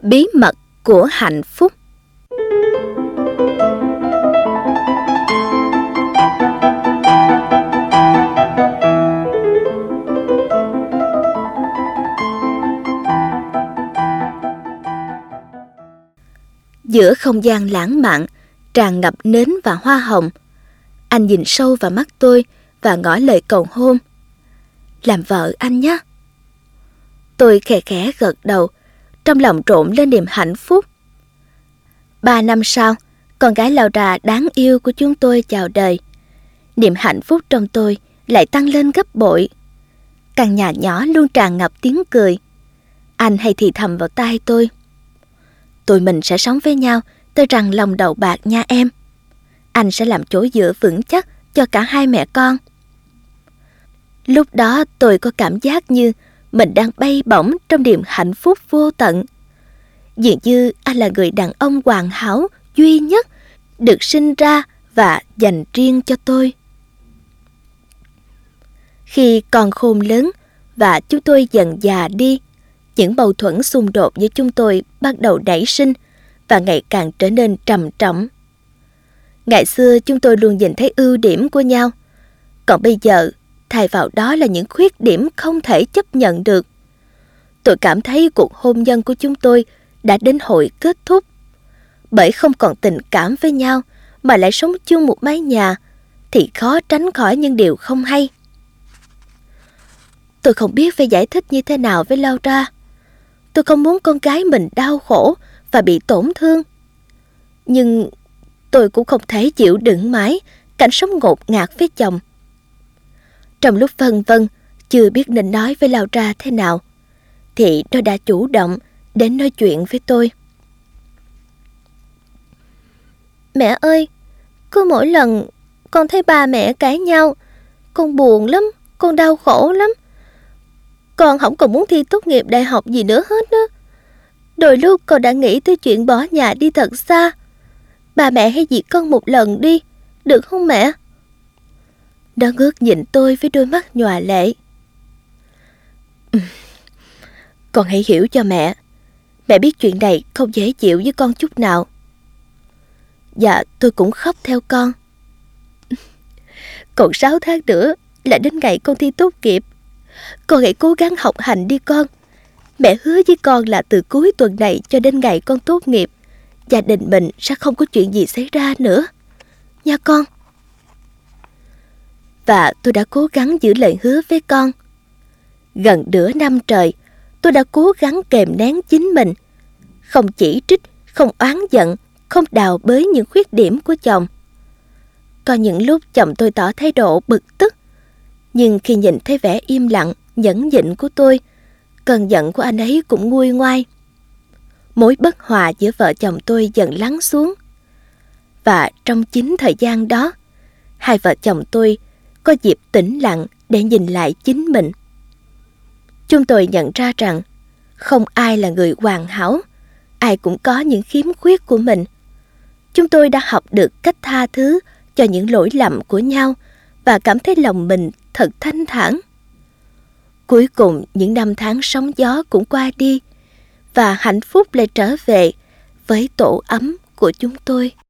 Bí mật của hạnh phúc. Giữa không gian lãng mạn, tràn ngập nến và hoa hồng, anh nhìn sâu vào mắt tôi và ngỏ lời cầu hôn. Làm vợ anh nhé. Tôi khẽ khẽ gật đầu, trong lòng trộn lên niềm hạnh phúc. 3 năm sau, con gái Laura đáng yêu của chúng tôi chào đời. Niềm hạnh phúc trong tôi lại tăng lên gấp bội. Căn nhà nhỏ luôn tràn ngập tiếng cười. Anh hay thì thầm vào tai tôi: tụi mình sẽ sống với nhau tới răng lòng đầu bạc nha em. Anh sẽ làm chỗ dựa vững chắc cho cả hai mẹ con. Lúc đó tôi có cảm giác như mình đang bay bổng trong niềm hạnh phúc vô tận. Dường như anh là người đàn ông hoàn hảo duy nhất được sinh ra và dành riêng cho tôi. Khi con khôn lớn và chúng tôi dần già đi, những mâu thuẫn xung đột giữa chúng tôi bắt đầu nảy sinh và ngày càng trở nên trầm trọng. Ngày xưa chúng tôi luôn nhìn thấy ưu điểm của nhau, còn bây giờ thay vào đó là những khuyết điểm không thể chấp nhận được. Tôi cảm thấy cuộc hôn nhân của chúng tôi đã đến hồi kết thúc, bởi không còn tình cảm với nhau mà lại sống chung một mái nhà thì khó tránh khỏi những điều không hay. Tôi không biết phải giải thích như thế nào với Laura. Tôi không muốn con gái mình đau khổ và bị tổn thương. Nhưng tôi cũng không thể chịu đựng mãi cảnh sống ngột ngạt với chồng. Trong lúc phân vân, chưa biết nên nói với Laura thế nào, thì nó đã chủ động đến nói chuyện với tôi. Mẹ ơi, cứ mỗi lần con thấy ba mẹ cãi nhau, con buồn lắm, con đau khổ lắm. Con không còn muốn thi tốt nghiệp đại học gì nữa hết á. Đôi lúc con đã nghĩ tới chuyện bỏ nhà đi thật xa. Ba mẹ hãy dìu con một lần đi, được không mẹ? Nó ngước nhìn tôi với đôi mắt nhòa lệ. Con hãy hiểu cho mẹ. Mẹ biết chuyện này không dễ chịu với con chút nào. Dạ, tôi cũng khóc theo con. Còn 6 tháng nữa là đến ngày con thi tốt nghiệp. Con hãy cố gắng học hành đi con. Mẹ hứa với con là từ cuối tuần này cho đến ngày con tốt nghiệp, gia đình mình sẽ không có chuyện gì xảy ra nữa, nha con. Và tôi đã cố gắng giữ lời hứa với con. Gần nửa năm trời, tôi đã cố gắng kìm nén chính mình, không chỉ trích, không oán giận, không đào bới những khuyết điểm của chồng. Có những lúc chồng tôi tỏ thái độ bực tức, nhưng khi nhìn thấy vẻ im lặng, nhẫn nhịn của tôi, cơn giận của anh ấy cũng nguôi ngoai. Mối bất hòa giữa vợ chồng tôi dần lắng xuống. Và trong chính thời gian đó, hai vợ chồng tôi có dịp tĩnh lặng để nhìn lại chính mình. Chúng tôi nhận ra rằng không ai là người hoàn hảo, ai cũng có những khiếm khuyết của mình. Chúng tôi đã học được cách tha thứ cho những lỗi lầm của nhau và cảm thấy lòng mình thật thanh thản. Cuối cùng những năm tháng sóng gió cũng qua đi và hạnh phúc lại trở về với tổ ấm của chúng tôi.